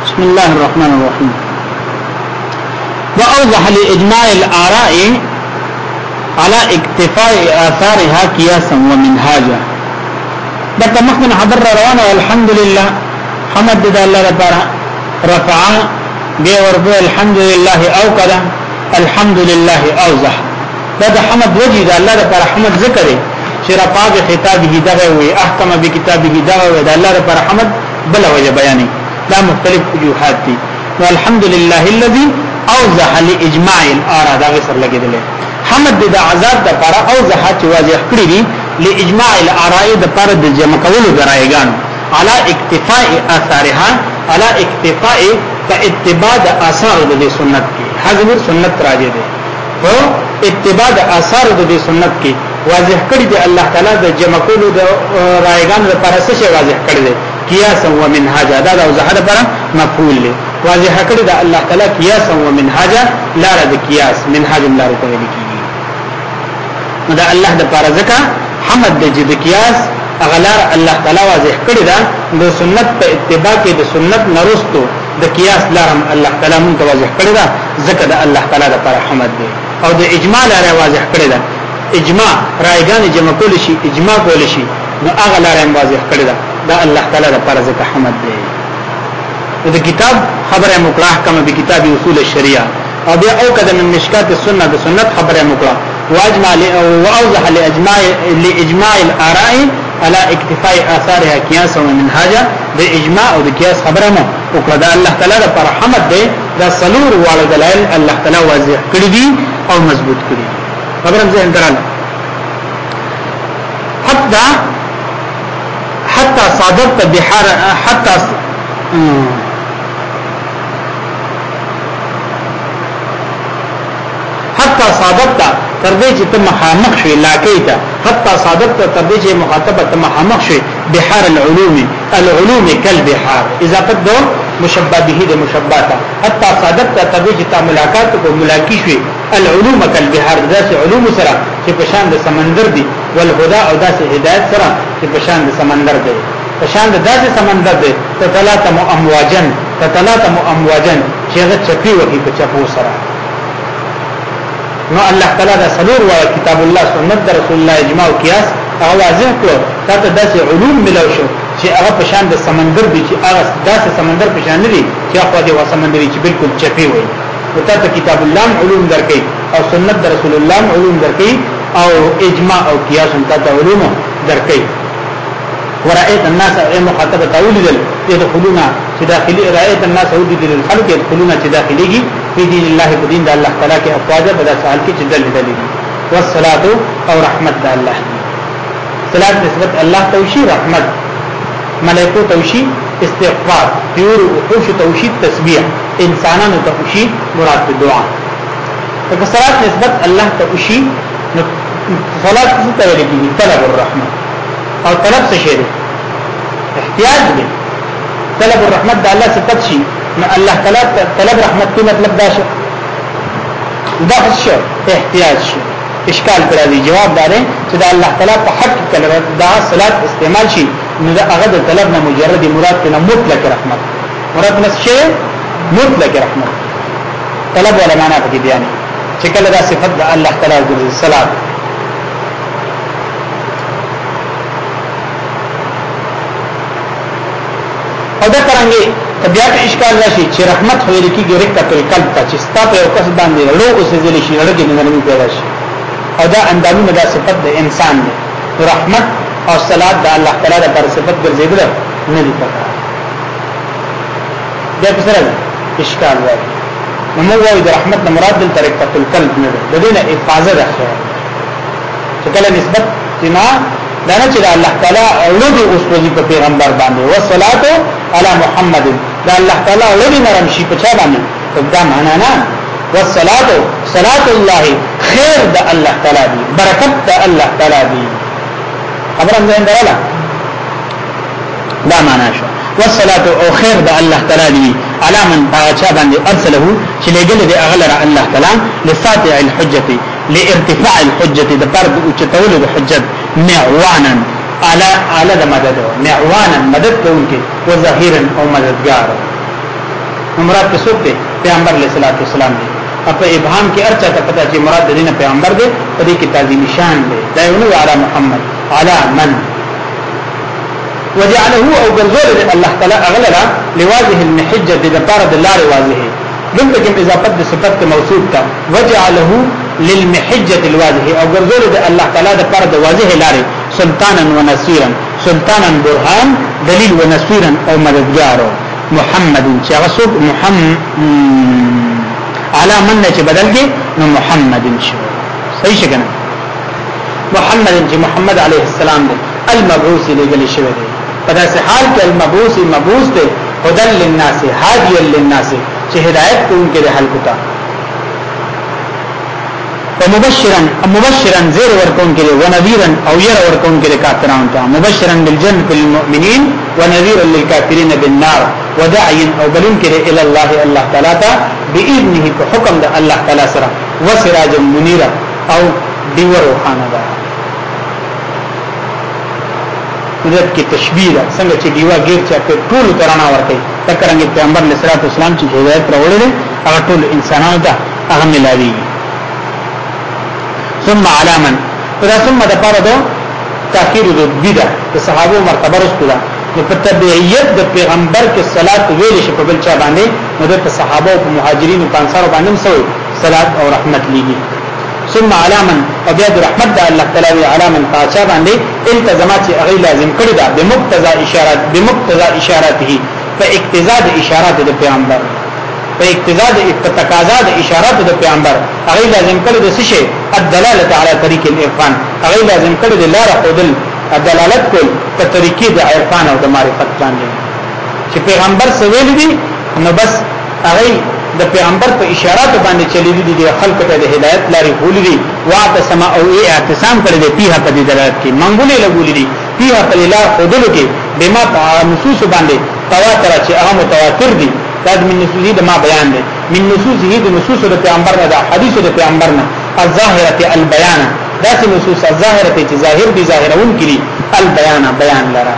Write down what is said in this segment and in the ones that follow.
بسم الله الرحمن الرحيم. وأوضح لإجماع الآراء على اكتفاء آثارها قياسا ومنهاجا. دغه مخکې حضر روانه الحمد لله حمد د الله لپاره رفع به وربه الحمد لله او کړه الحمد لله اوضح. دا حمد وجه د الله لپاره حمد ذکر چې رفع به خطابه دغه وي احکم به کتابه دغه وي د الله لپاره حمد بل وجه بیانې. دا مختلف وجوهات دي. والحمد لله الذي اوضح لاجماع الاراء دا سر لګیدل. حمد د عذاب د لپاره اوضح چې واضح کړی دي لاجماع الاراء د لپاره د جمع کولو درایګان على اکتفاء اثارها على اکتفاء اتباع اثار د سنت کې حاضر سنت راځي دي او اتباع اثار د سنت کې واضح کړی دی الله تعالی د جمع کولو د رایګان لپاره څه واضح کړی دی قياسا ومنهاجا دا د وضاحت لپاره مفعول دی واضح کړی دی الله تعالی قياسا ومنهاجا لار د قياس منهاج لار ته لیکي دا الله د لپاره ځکه حمد د جد قياس اغلار الله تعالی واضح کړی دا د سنت په اتباع کې د سنت نرستو د قياس لارم الله تعالی مون واضح کړی دا ځکه د الله تعالی لپاره حمد دی او د اجماع لاره واضح کړی دا اجماع رایګان جمع کول شي اجماع کول شي نو هغه لاره واضح کړی دا الله تعالی لپاره ځکه حمد دی د کتاب خبره مقراه کما به کتاب اصول الشریعه او بیا او کده من مشکات السنه د سنت خبره مقراه واجمع واوضح لاجماع الاراء على اكتفاء اثارها قياسا ومنهاجا د اجماع او د قياس خبره مو وکړه دا الله تعالی لپاره حمد دی دا سلور والد دلائل الله تعالی واضح کړی دي او مضبوط کړی خبرم زه اندرال حتى صادقت بحار حتى صادقت تردې چې ته مخامخ شوي لاکېته حتى صادقت تردې چې مخاطبه ته مخامخ شوي بحار العلوم كالبحار اذا قد مشبه به د مشبهه حتى صادقت تردې چې ته ملاقات کو ملاقات شوي العلوم كالبحار داسې علوم سره چې په شان د سمندر دي والهدى او داسې هدایت سره چې په شان د سمندر دي په شان د داسې سمندر دي تتلاطم امواجن چې هغه چپی وږي په چپو سره نو الله تعالی دا سلور و کتاب الله سنت د رسول الله اجماع او قياس هغه واضح کړو ته داسې علوم ملو شو چې هغه په شان د سمندر دي چې هغه داسې سمندر په شان دي چې هغه د سمندري چې بالکل چپی وي او ته کتاب الله علوم درکې او سنت د رسول الله علوم درکې او اجماع او قياس ته علوم درکې ورأيت الناس مخاطب تولدل يدخلون چې داخلي رأيت الناس ودل الخلق يدخلون چې داخليږي في دين الله بدين د الله تعالی کې افواج بدا سوال کې جدل دي والصلاه او رحمت د الله صلات نسبت الله توشي رحمت ملائکه توشي استغفار پیور او توشي تسبيح انسانانو توشي مراد دعا که صلات نسبت الله توشي صلات څه ته ویل کیږي طلب الرحمت او طلب څه شی دی احتیاج دی طلب الرحمت د الله صفت شي نو الله تعالی طلب رحمت کی مطلب دا شو دا شو احتیاج شو اشکال پر دی جواب دارې چې دا الله تعالی په حق کله دا صلات استعمال شي نو دا هغه د طلب نه مجرد مراد نه مطلق رحمت مراد نه شی مطلق رحمت طلب ولا معنا په بیان چې کله دا صفت د الله تعالی د صلات او دا څنګه طبيعت اشکال راشي چې رحمت خو لري کېږي رکعت القلب ته چې ستا په یو کس باندې له اوسه ځلې شي لږه نرمي پیدا شي او دا اندامونه د صفت د انسان دی رحمت او صلات د الله تعالی پر صفت ګرځیدل نه دي پکار دا څه اشکال راځي نو موږ وايو د رحمت نه مراد د رکعت القلب نه ده د دې نه افاظه ده چې کله نسبت تنا دا نه چې الله تعالی اولادي اوسوي په پیغمبر باندې والصلاه علی محمد دا الله تعالی اولادي نرم شي په چا باندې دا معنا نه والصلاه صلاه الله خیر د الله تعالی دی برکت د الله تعالی دی خبره زين دراله دا معنا شو والصلاه او خیر د الله تعالی دی علی من چا باندې ارسله چې لګل دی اغلر الله تعالی لساطع الحجه لارتفاع الحجه د پر او چتول د حجت معوانا على مدد معوانا مدد کوونکی او ظاهرا او مددگار مراد کې څوک دی پیغمبر علیه الصلاۃ والسلام دی په ابهام کې ارچا ته پتا چې مراد دینه پیغمبر دی په دې کې تعظیم شان دی دا یو نو علی محمد علی من وجعله او غرزول الله تعالی اغلرا لواجه المحجه د لپاره د لار واضحه دلته کې اضافه د صفت موصوف تا وجعله للمحجه الواضحه او غرزول د الله تعالی د لپاره د واضح لار سلطانا ونصيرا سلطانا برهان دلیل ونصيرا او مددگار محمد چې هغه محمد على من چې بدل کې نو محمد شو صحیح څنګه محمد چې محمد عليه السلام دی المبعوث لګل شوی دی په داسې حال کې المبعوث مبعوث دی هدى للناس هاديا للناس چې هدایت کوونکی دی خلکو ته ومبشرا زیر ورکونکی دی ونذيرا او ير ورکونکی دی کافرانو ته مبشرا بالجنة للمؤمنين ونذيرا للكافرين بالنار وداعيا او بلن کړي الى الله تعالی ته باذنه په حکم د الله تعالی سره وسراجا منيرا او دیور روحانه ده دغه کې تشبیه ده څنګه چې دیوا غیر چې په ټول ترانا ورته تکرنګ پیغمبر علیه الصلاه والسلام چې هدایت راوړل هغه ټول انسانانو ته هغه ملاوي ثم علامن دا ثم د پاره دو تاخير د بدع د صحابه مرتبه رسوله نو په تبعیت د پیغمبر کې صلات ویل شي په بل چا باندې نو د صحابه او مهاجرین او انصار باندې سوې صلات او رحمت لګي ثم علامن او بیا د رحمت د الله تعالی علامن پاچا باندې التزامات هغه لازم کړی دا بمقتضى اشاراته په اقتضاء د اشارات د پیغمبر په اقتضاء د تقاضا د اشارات د پیغمبر هغه لازم کړی د څه شی الدلاله علی طریق العرفان هغه لازم کړی د لار خودل دلالت کول په طریقې د عرفان او د معرفت باندې چې پیغمبر سویل دي نو بس هغه د پیغمبر په اشارات باندې چلی دي د خلق ته د هدایت لاري خول دي واعت سما او اعتصام کړی دي پیه په دلالت کې منګولې لګولې دي پیه په لار خودل کې بما نصوص باندې تواتر چې هغه متواتر دي دا من نصوص د ما بیان دي من نصوص د نصوص د پیغمبر نه د حدیث د پیغمبر نه الظاهره البيان داس نصوص الظاهره چې ظاهر دي ظاهرون کړي البيان بیان لرا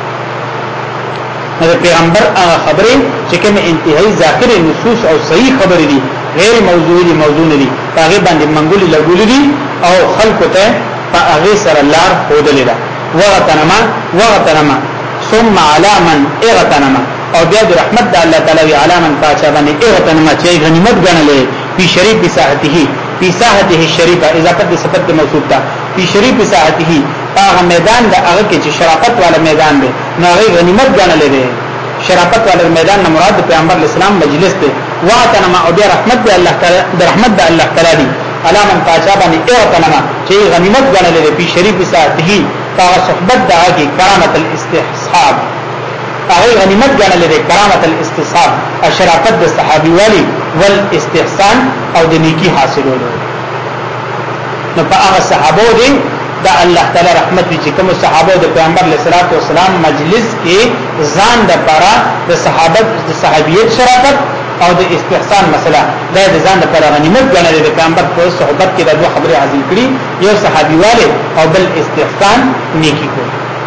د پیغمبر خبره چې کوم انتهایی ذاکر نصوص او صحیح خبره دي غیر موضوعي موضوع نه دي هغه باندې منګولي لګولې دي او خلق ته په هغه سره لار خودلې ده وغتنما ثم علامن اغتنما او بیا د رحمت د الله تعالی علامن پاچا باندې اغتنما چې غنیمت ګڼلې په شریف بساحته په ساحته الشریفه اضافه د صفت موصوف ده په شریف بساحته هغه میدان د هغه کې چې شرافت والا میدان دی نو هغه غنیمت ګڼلې ده شرافت والا میدان نه مراد پیغمبر اسلام مجلس دی وغتنما او بیا رحمت د الله تعالی د رحمت د الله تعالی علامن پاچا باندې اغتنما چې غنیمت ګڼلې ده په شریف بساحته هغه صحبت د هغه کرامت الاستحصاب هغه غنیمت ګڼل لري کرامت الاستصحاب اشرافت د صحابي والی والاستحسان او د نیکی حاصلولو نو په هغه صحابه دي د الله تعالی رحمت چې کوم صحابه د پیغمبر علیه الصلاۃ والسلام مجلس کې ځان د پاره د صحابت د صحابیت شرافت او د استحسان مسله دا د ځان لپاره غنیمت ګڼل د پیغمبر په صحبت کې د دوه خبرې حاصل کړي یو صحابي والي او بل استحسان نیکی کو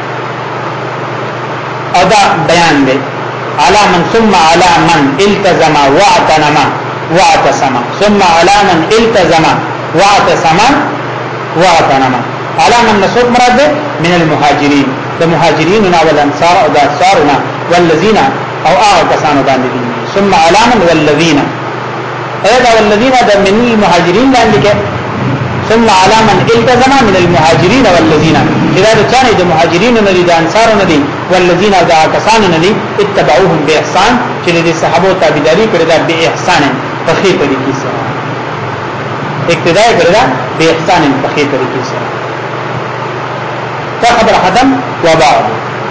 او دا بیان دی علا من ثم علا من التزم واعتنما واعتصم ثم علا من التزم واعتصم واعتنما علا من نسوک مراد دی من المهاجرین د مهاجرین والانصار او د انصارنا والذین او هغه کسانو باندې دي ثم علا من والذین ايضا والذین د من المهاجرین باندې کې ثم علا من التزم من المهاجرين والذين اذا كان د مهاجرين نه دي د انصار نه دي والذين ذا کسان نه دي اتبعوهم باحسان چې د صحابه تابعداري کړی دا به احسان په خې طریقې سره اقتداء کړی دا به احسان په خې طریقې سره دا خبر ختم وبعد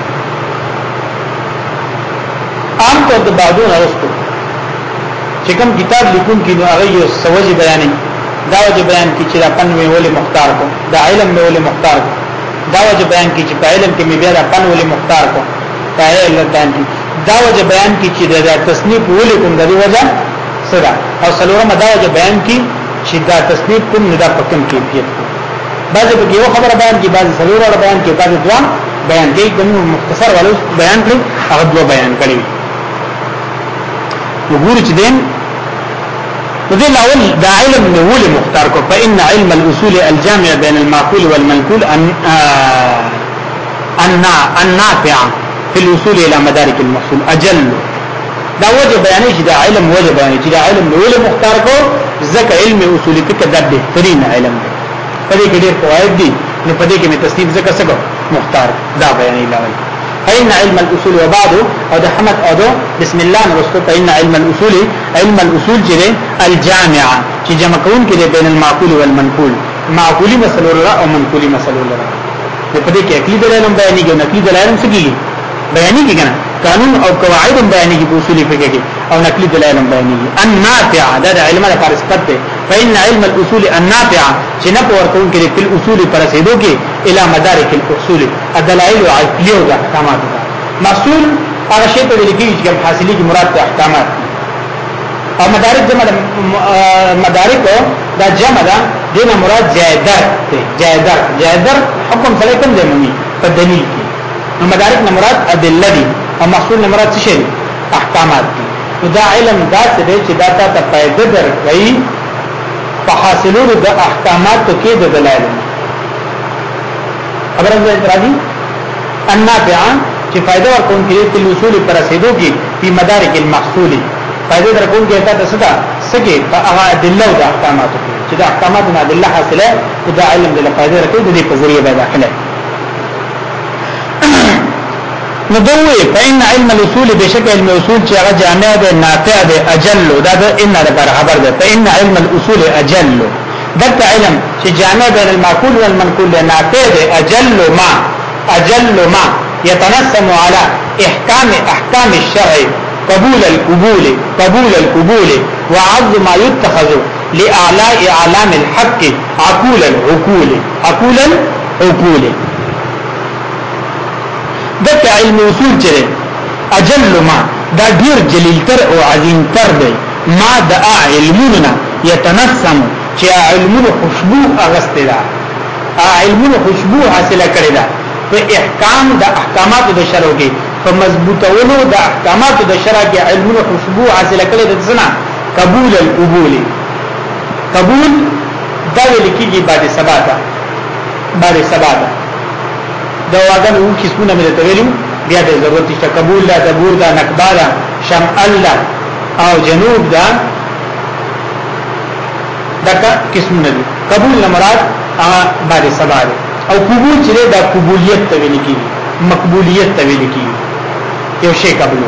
عام طور د بعدون ارستو چې کوم کتاب لیکون کې نو هغه یو سوجي بیانې دا وجه بیان کی چې دا پن مې ولې مختار کو دا علم مې ولې مختار کو دا وجه بیان کی چې په علم کې مې بیا دا پن ولې مختار کو دا علم باندې دا وجه بیان کی چې دا تصنیف ولې کوم د دې وجه سره او څلورم دا وجه بیان کی چې دا تصنیف کوم نه دا په کوم کیفیت کو بعضې په یو خبره بیان کی بعضې څلور بیان کی بعضې دوا بیان کی کوم مختصر ولې بیان کړي هغه دوا بیان کړي وګور چې دین وذي الاول دا علم نول مختار کو فإن علم الأصول الجامع بين المعقول والمنقول النافع في الوصول الى مدارك المحصول اجل دا وجه بیانې چې دا علم وجه بیانې چې دا علم نول مختار کو ځکه علم اصول فقه د بهترین علم دی په دې کې ډېر فواید دي نو په دې کې مې تصنیف ځکه څه مختار دا بیانې لاوي فإن علم الأصول وبعض او د حمد او بسم الله نرسل فإن علم الأصول جره الجامع چې جمع کون کې بین المعقول والمنقول معقولی مسلو لرا او منقولی مسلو لرا په دې کې عقلی دلایل بیانې کې نقلی دلایل هم سګي بیانې کې کنه قانون او قواعد بیانې کې اصول فقه کې او نقلی دلایل بیانې کې النافع دا علم لپاره صفت ده فإن علم الأصول النافع چې نه ورکون کې په اصول پر رسیدو کې الى مدارک الاصول الدلائل عقليه او احکامات محصول هغه شی ته لیکي چې حاصلې کی مراد احکامات او مدارک جمع مدارک دا جمع ده دینه مراد جایدر حکم سره کوم دی مونږ په دلیل کې نو مدارک نه مراد ادله دي او محصول نه مراد څه شي احکامات دي نو دا علم دا څه دی چې دا ته فائدہ درکړي په حاصلولو د احکاماتو کې د دلایل خبره راځي النافع چې فائدہ ورکون کې په اصول پر رسیدو کې په مدارک المحصول فائدہ درکون کې تا څه ده سګي په هغه ادله او احکاماتو کې چې د احکاماتو نه ادله حاصله دا علم د فائدہ ورکوي د دې په ذریعہ به داخله ندوي فإن علم الأصول بشكل علم الأصول چې هغه جامع ده نافع ده اجل دا ان ده خبر ده فإن علم الأصول اجل دغه علم چې جامع بين المعقول والمنقول ده نافع ده اجل ما يتنسم على احكام الشرع قبول القبول وعظ ما يتخذ لأعلاء اعلام الحق عقول العقول دغه علم اصول چې اجل ما دا ډیر جلیل تر او عظیم تر دی ما د علمنا يتنسم چې علمونه خوشبو اغسته ده علمونه خوشبو حاصله کړي ده په احکام د احکامات د شرع کې په مضبوطولو د احکامات د شرع کې علمونه خوشبو حاصله کړي ده څنګه قبول القبول قبول دا لیکيږي بعد سباته دا واګن او کیسونه مې ته ویلو بیا د ضرورت شته قبول لا دبور دا نقبالا شمال او جنوب دا دغه قسمونه دي قبول مراد بعد سبا او قبول چې دا قبولیت ته ویل کیږي مقبولیت ته ویل کیږي یو شی قبول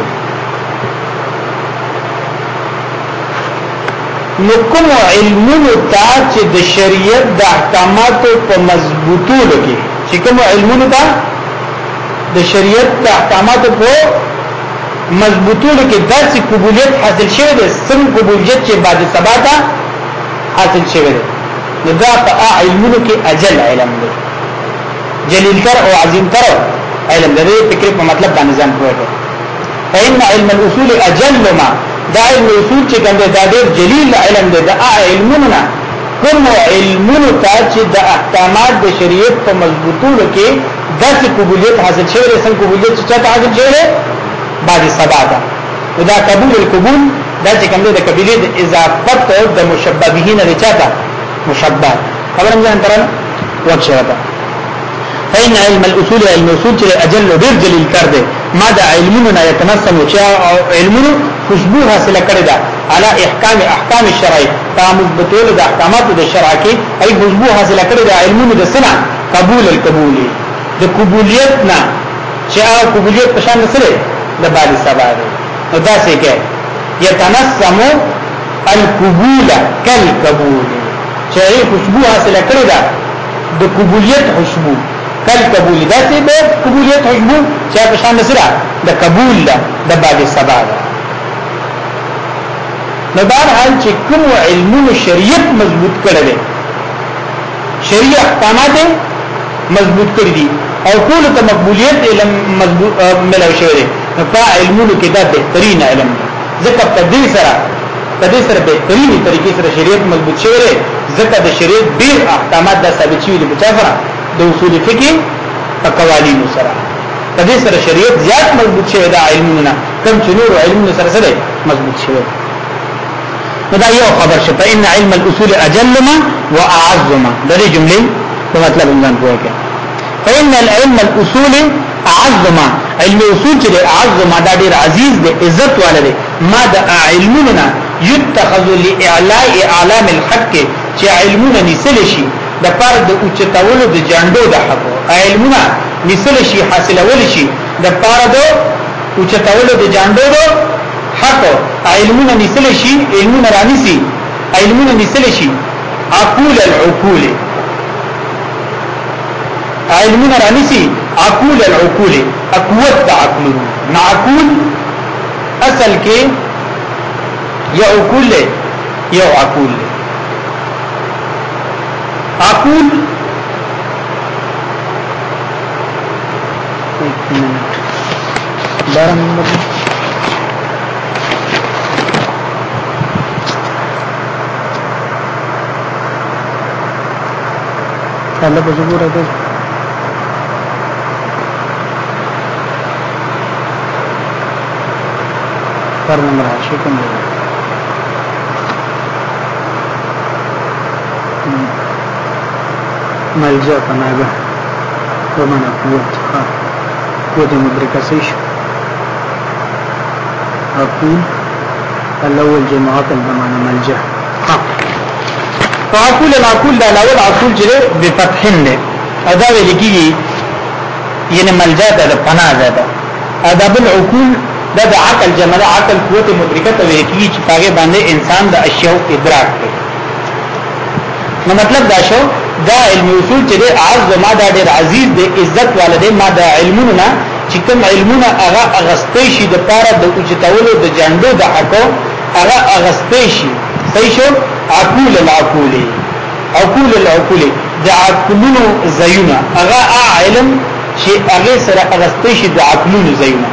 نو کوم علمونو ته چې د شریعت د احکاماتو په مضبوطولو کې چې کوم علمونو ته د شریعت د احکاماتو په مضبوطولو کې داسې قبولیت حاصل شوی دی څنګه قبولیت چې بعد ثباته حاصل شوی دی نو دا په علمونو کې اجل علم دی جلیل تر او عظیم تر علم دی فکر په مطلب باندې ځان پوهه فإن علم الأصول اجل ما دا علم اصول چې کوم دا ډېر جلیل علم دی دا علمونه کوم علمونو ته چې د احکامات د شریعت په مضبوطولو کې داسې قبولیت حاصل شوی دی څنګه قبولیت چې چاته حاصل شوی دی بعد سباته دا قبول القبول دا چې کوم د قبیله د اضافت د مشببهین د چاته مشبب خبرم ځان ترن وخت شوی فإن علم الأصول علم اصول چې اجل ډېر جلیل کړ دی ما دا علمونه يتنسم چې علمونه خوشبو حاصله کړی دا علی احکام الشرعي تامل بتول د احکامات د شرع کې ای خوشبو حاصله کړی دا علمونه د سنا قبول القبول د قبولیت نه چې قبولیت په شان سره د بعد سبا ده دا څه کې يتنسم القبول كالقبول چې خوشبو حاصله کړی دا د قبولیت خوشبو كالقبول دا څه به قبولیت خوشبو چې په شان سره د قبول ده د بعد سبا ده نو بهرحال چې کوم علمونو شریعت مضبوط کړل شریعت احکامات مضبوط کړی دي او ټول ته مقبولیت علم مضبوط ملو شوی دی نو په علمونو کې دا بهترین علم دی ځکه په دې سره بهترینی طریقې سره شریعت مضبوط شوی دی ځکه د شریعت ډیر احکامات د ثابت شوی دي په سره د اصول فقه په قوانینو سره په دې سره شریعت زیات مضبوط شوی دی علمونه کم چې نور علمونو سره مضبوط شوی دا یو خبر شه په ان علم الاصول اجلما واعظما د دې جملې په مطلب ځان پوهه فإن العلم الاصول اعظما علم اصول چې اعظما دا ډیر عزیز دی عزت والے ما د علمنا يتخذ لاعلاء اعلام الحق چې علمنا نسل شي د پر د اوچتولو د جاندو د حق علمنا نسل شي حاصلول شي د پر د اوچتولو د جاندو د حق علمنا نسل شي علمنا رانسي علمنا نسل شي عقول العقول علمنا رانسي عقول العقول اقوت عقل معقول اصل کې یا عقول له یا عقول له عقول بارہ نمبر الله بزبور ده پر نمبر 8 کوم دی ملجا پناهگاه ومن قوت مدرکه سیش اقول الاول جماعت البمانه ملجا فاقول العقول دا الاول عقول جره بفتحن ده ادا لکیږي یعنی ملجا ده پناه ده ادب العقول دا د عقل جمع عقل قوت مدرکه ته ویږي چې پاګه باندې انسان د اشیاء ادراک کوي نو مطلب دا شو دا علم اصول چې د عز ما دا ډېر عزیز دی عزت والده ما دا علمونه چې کوم علمونه هغه اغستې شي د پاره د اوچتولو د جاندو د حقو هغه اغستې شي صحیح شو عقول العقول عقول العقول د عقلونو زيونه هغه علم چې هغه سره اغستې شي د عقلونو زيونه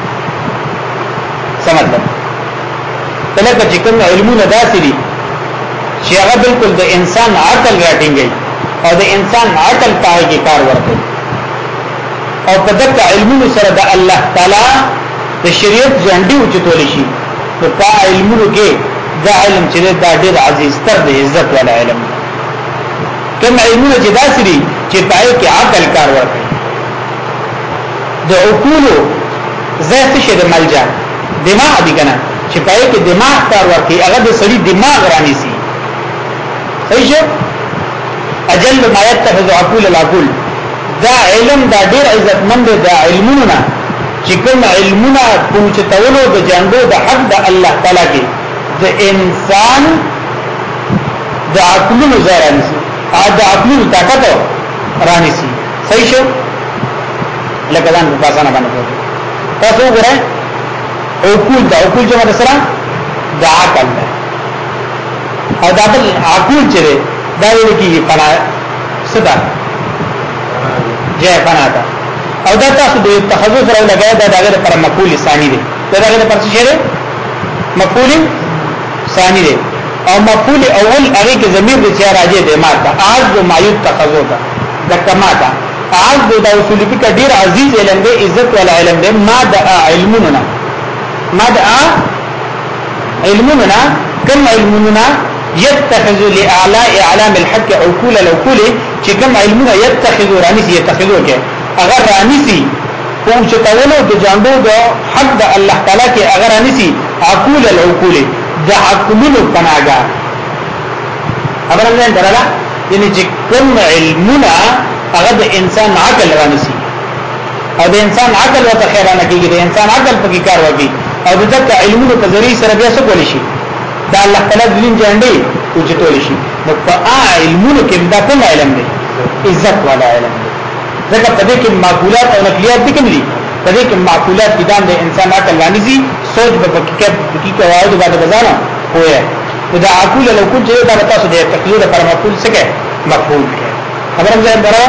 سمجھ تلکه چې کوم علمونه داسې دي چې هغه بالکل د انسان عقل راټینګي او د انسان عقل پای کې کار ورکوي او په دغه علمونو سره د الله تعالی د شریعت ځانډي او چتول شي په علمونو کې دا علم چې دا ډېر عزیز تر د عزت والا علم کوم علمونه چې داسې دي چې پای کې عقل کار ورکوي د عقول ذات شه د ملجا دماغ دي کنه چې پای کې دماغ کار ورکړي هغه د سړي دماغ رانی سي صحیح شو اجل ما يتخذ عقول العقول دا علم دا ډیر عزتمند دا علمونه چې کوم علمونه پوښتنه د جانبو د حق د الله تعالی کې د انسان د عقلونو زاراني سي د عقلونو طاقت رانی سي صحیح شو لکه ځان په اسانه باندې تاسو وګورئ عقول دا عقول جمع سره دا عقل ده او دا بل عقول چې دا ویل کیږي فنا صدا جه فنا ده او دا تاسو د تخصص سره لګای دا دغه پر مقول ثانی ده دا دغه پر څه ده مقول ثانی ده او مقول اول هغه کې ضمیر د چا راځي د ما ته اعز ما يتخذو ده د کما ده اعز د اصول فقہ ډیر عزیز علم ده عزت ولا علم ده ما ده علمنا مدعا علمنا كم علمنا يتخذ لأعلاء اعلام الحق عقول العقول چې كم علمنا يتخذ رانسي يتخذو کې اگر رانسي پوښتنه د جانبو د حق د الله تعالی کې اگر رانسي عقول العقول د عقلونو پناګه خبر نه درلا یعنی چې كم علمنا هغه د انسان عقل رانسي او د انسان عقل وته خیرانه کیږي د انسان عقل په کار وږي او دغه علمونو په ذریعہ سره بیا څه کول شي دا الله تعالی دین جانډي او چتول شي نو په علمونو کې دا کوم علم دی عزت والا علم دی ځکه په دې کې معقولات او نقلیات دي کوم دي په دې کې معقولات دي د انسان عقل لانيزي سوچ په حقیقت واحد باندې بزانه هوه دا عقول لو كنت دا تاسو د تقدیر پر مقول څه کې مقبول خبره ځای درا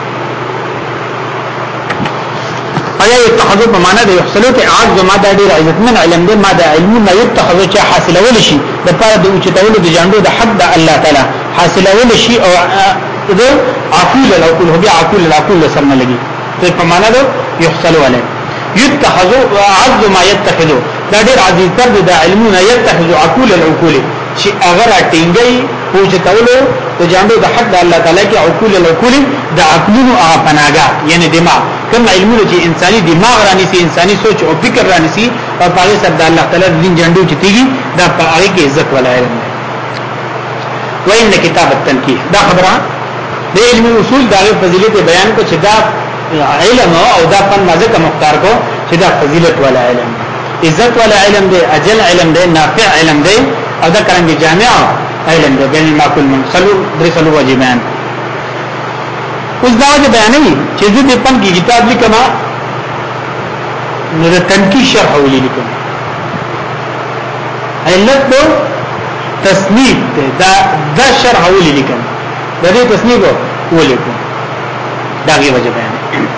ایا يتخذو په معنا د یحصلو ته عز ما د ډیر عزتمن علم دی ما د علم نه يتخذو چې حاصلول شي د پاره د اوچتولو د جاندو د حق د الله تعالی حاصلول شي او د عقول العقول هو عقول العقول سره لګي ته په معنا د یحصلو علی يتخذو عز ما يتخذو دا ډېر عزیز تر د علمونه يتخذ عقول العقول چې اگر اټینګي پوجتولو د جاندو د حق د الله تعالی کې عقول العقول د عقلونو هغه پناګه یعنی دماغ کوم علمونه چې انساني دماغ رانی سي انساني سوچ او فکر رانی سي او پاره سره د الله تعالی د دین جاندو چې تیږي دا په هغه کې عزت ولا علم وان کتاب التنکیه دا خبره د علم اصول دا فضیلت بیان کو چې دا علم او دا فن مازه مختار کو چې دا فضیلت ولا علم عزت ولا علم دی اجل علم دی نافع علم دی او دا کرانګي جامع علم دی بین المعقول منخلو درسلو واجبان اوس دا وجه بیانوي چې دې پن کې کتاب لیکما نو د تنکیه شرح ولیکم علت دو تصنیف دا شرح ولیکم د دې تصنیف ولیکم دا غي وجه بیان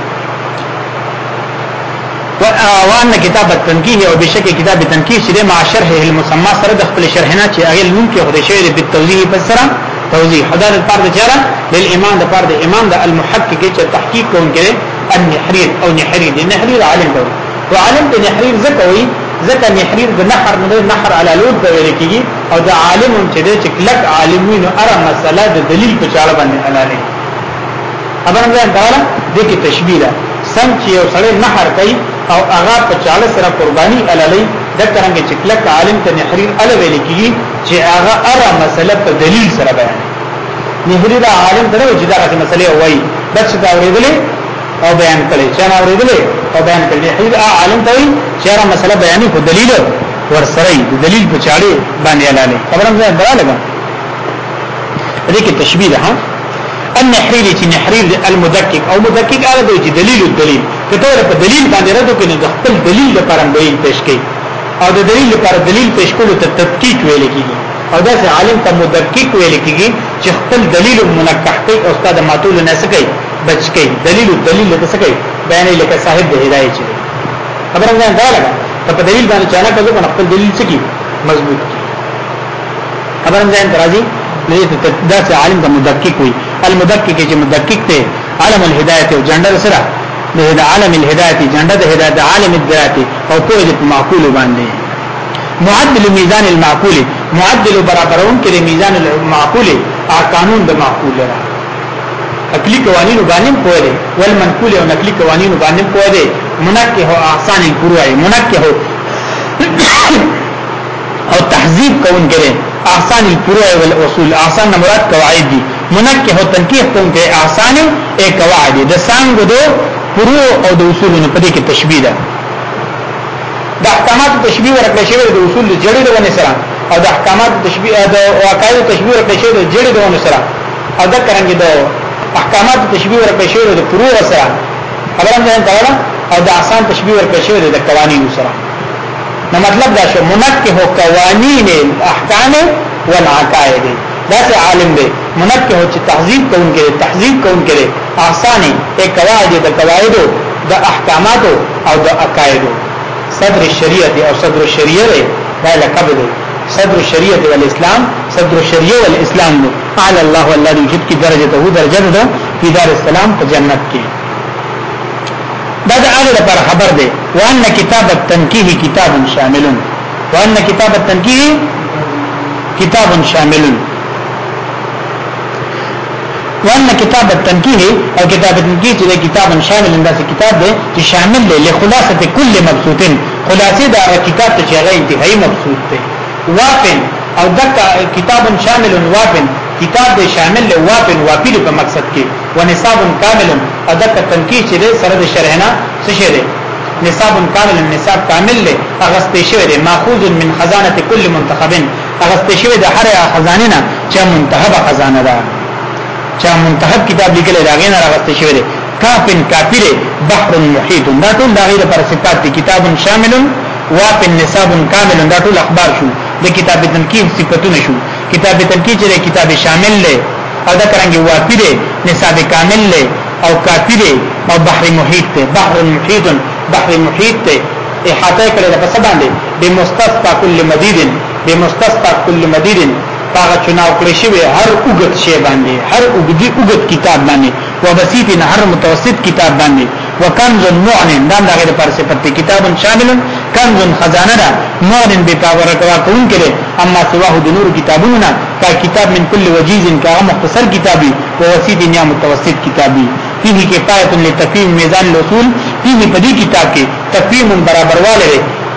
وان کتاب التنکیه او بشک کتاب التنکیه چې مع شرحه المسمى سره د خپل شرحنا چې هغه لون کې خدای شوی د توضیح فسره توضیح حداد الفرد چاره للامام د فرد امام د المحقق چې تحقیق کوونکی النحرير او نحرير النحرير عالم دی وعالم د نحرير زکوي زکه نحرير د نحر نه نحر علی لود په ویل کېږي او د عالم چې د چکلک عالمین اره مسله د دلیل په چاړه باندې علاله خبره ده دا د کی تشبیه ده سم چې یو سره نحر کوي او هغه په چاړه سره قرباني علاله د څنګه چکلک عالم ته نحرير ال ویل کېږي چې هغه اره مسله په دلیل سره بیان نحرير عالم دغه چې دا مسله وایي بس دا اورېدلې او بیان کړي چې نه اورېدلې او بیان کړي نحرير عالم ته چې هغه مسله بیانې په دلیل ورسره د دلیل په چاړه باندې علاله خبره ده درالګه دې کې تشبیه ده النحرير چې نحرير المدقق او مدقق هغه دی چې دلیل الدلیل کته په دلیل باندې راځو کې نه خپل دلیل لپاره دلیل پیش کړي او د دلیل لپاره دلیل پیش کولو ته تدقیق ویل کېږي او دا چې عالم ته مدقق ویل کېږي چې خپل دلیل منقح کوي او استاد ماتول نه سکی بچ کوي دلیل الدلیل ته سکی بیان لکه صاحب د هدايت چي خبره ده دا لګا په دلیل باندې چانه کوي په خپل دلیل سکی مضبوط کی خبره ده درازي نه دا چې عالم ته مدقق وي المدقق چې مدقق ته عالم الهدايت او جندر سره د عالم الهدايت جندر د هدايت عالم الذات او په دې معقول باندې معدل میزان المعقول معدل برابرون کې میزان المعقول قانون د معقول را عقلی قوانین باندې پوهه دي ول منقول او نقلی قوانین باندې پوهه دي منکه او احسان الفروع منکه او تحذيب کون کړي احسان الفروع والاصول احسان مراد قواعد دي منکه او تنکیه کون کړي احسان ای قواعد د څنګه دو فروع او د اصولونو په دې کې تشبیه ده د احکامات تشبیه ورکړل شوی د اصول جړې د ونه سره او د احکامات تشبیه د واقعي تشبیه ورکړل شوی د جړې د ونه سره او دا څنګه د احکامات تشبیه ورکړل شوی د فروع سره خبره ده دا او د احسان تشبیه ورکړل شوی د قوانین سره نو مطلب دا شو منکه قوانین الاحکام والعقائد دا چې عالم دی منکه چې تهذیب کوونکی تهذیب کوونکی احسان ای قواعد د قواعد د احکامات او د عقاید صدر الشریعه او صدر الشریعه دا لقب دی صدر الشریعه والاسلام صدر الشریعه والاسلام اعلى الله والذي يجد کی درجته درجته فی دار السلام په جنت کې دا د هغه لپاره خبر دی وان کتاب التنکیه کتاب شامل وان کتاب التنکیه کتاب شامل وان کتاب التنکیه او کتاب التنکیه چې کتاب شامل انداسه کتاب دی چې شامل دی لخلاصه کل مبسوط خلاصه دا کتاب ته چې هغه انتهایی مبسوط دی وافن او دغه کتاب شامل وافن کتاب دی شامل له وافن وافی په مقصد کې ونصاب کامل او دغه تنکیه چې سره د شرحنا څه شی دی نصاب کامل نصاب کامل له اغسطه شوی دی ماخوذ من خزانه کل منتخب اغسطه شوی د هر خزانه نه چې منتخب خزانه ده چا منتخب کتاب لیکل راغی نه راغسته شوی دی کافن کافر بحر محیط دا ټول دا غیر پر صفات دی کتاب شامل وافن نصاب کامل دا ټول اخبار شو د کتاب تنکیه صفاتونه شو کتاب تنکیه چې کتاب شامل له او دا کرانګي وافی دی نصاب کامل له او کافر او بحر محیط ته بحر محیط بحر محیط ته احاطه کړي د پس باندې بمستصفى كل مديد بمستصفى كل مديد هغه چناو کړی شوی هر اوګت شی باندې هر اوګت کتاب باندې وبسيط هر متوسط کتاب باندې وکنز معن دا دغه پر صفت کتاب شامل کنز خزانه ده مغن بپاور کوا کون کړي اما سواه د نور کتابونه کا کتاب من کل وجیز کا مختصر کتابی و وسید یا متوسط کتابی فيه کفایت لتقویم میزان الاصول فيه پدی کتاب کې تقویم برابر والے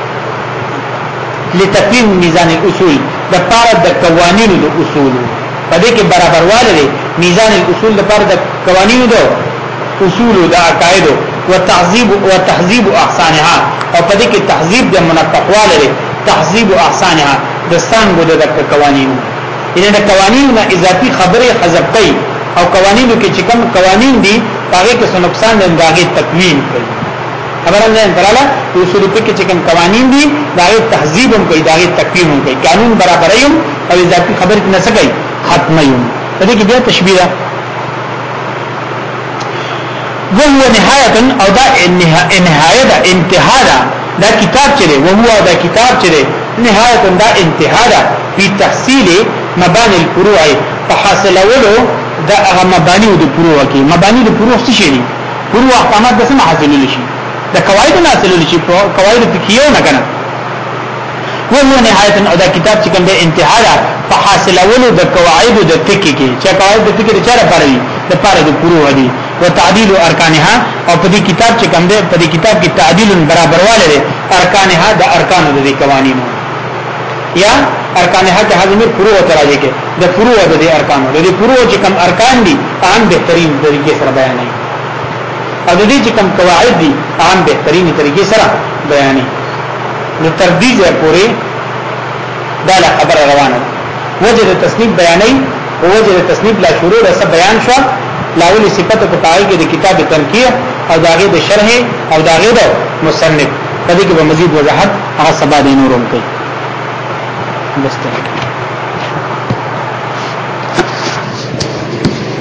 لتقویم میزان الاصول د پاره د قوانینو د اصول پدې کې برابر والے میزان الاصول د پاره د قوانینو د اصول د عقاید او تهذیب احسانها او پدې کې تهذیب د منطقواله تهذیب احسانها د څنګه د قوانینو ان د قوانینو نه اضافي خبره حذف کړي او قوانینو کې چې کوم قوانین دي هغه کې څه نقصان نه داغه تقویم کوي خبره نه دراله اصول کې چې کوم قوانین دي داغه تهذیب هم کوي داغه تقویم هم کوي قانون برابریم او اضافي خبره نه څه کوي ختمیم دې کې بیا تشبیه وهو نهایت او دا نهایت دا انتها دا کتاب چره وهو دا کتاب چره نهایت دا انتها دا فی تحصیل مبانی الفروع فحاصل اولو دا اغا مبانی دا فروع کی مبانی دا فروع سی شنی فروع احکامات دا سم حاصل لشی دا قواعد ناصل لشی قواعد فکیو نکنا وهو نهایت او دا کتاب چکم دا انتها دا فحاصل اولو دا قواعد دا فکی کی چا قواعد دا فکی دا چا دا پاری دا پاری دا فروع دی وتعديل ارکانها او په دې کتاب چې کوم ده په دې کتاب کې تعدیل برابر والے ارکانها د ارکانو د قوانینو یا ارکانها ته حاضر فروع تراځي کې د فروع د ارکانو د فروع چې کوم ارکان دي عام بهترین طریقې سره بیانې او د دې چې کوم قواعد دي عام بهترین طریقې سره بیانې نو تردید پورې دا خبره روانه وجه د تصنیف بیانې او وجه د تصنیف لا شروع سره بیان شو لاولی صفت په پای کې د کتاب تنقیح او داغه د شرح او داغه د مصنف په دې کې به مزید وضاحت هغه سبا د نورم کوي بس